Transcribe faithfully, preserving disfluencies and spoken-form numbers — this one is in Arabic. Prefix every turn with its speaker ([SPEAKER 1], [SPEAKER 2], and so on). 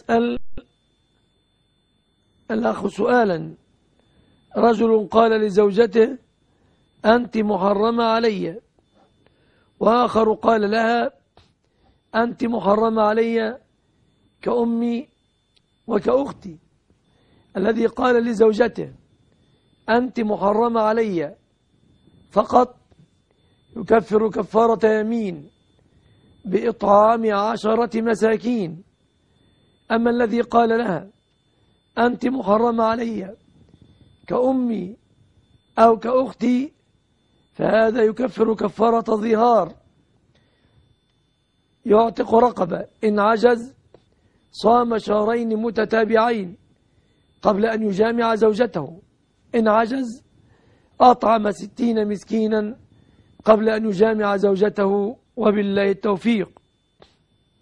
[SPEAKER 1] يسأل الأخ سؤالا: رجل قال لزوجته: أنت محرمة علي، وآخر قال لها: أنت محرمة علي كأمي وكأختي. الذي قال لزوجته: أنت محرمة علي فقط يكفر كفارة يمين بإطعام عشرة مساكين. أما الذي قال لها: أنت محرمة علي كأمي أو كأختي، فهذا يكفر كفارة ظهار، يعتق رقبة. إن عجز صام شهرين متتابعين قبل أن يجامع زوجته. إن عجز أطعم ستين مسكينا قبل أن يجامع زوجته، وبالله التوفيق.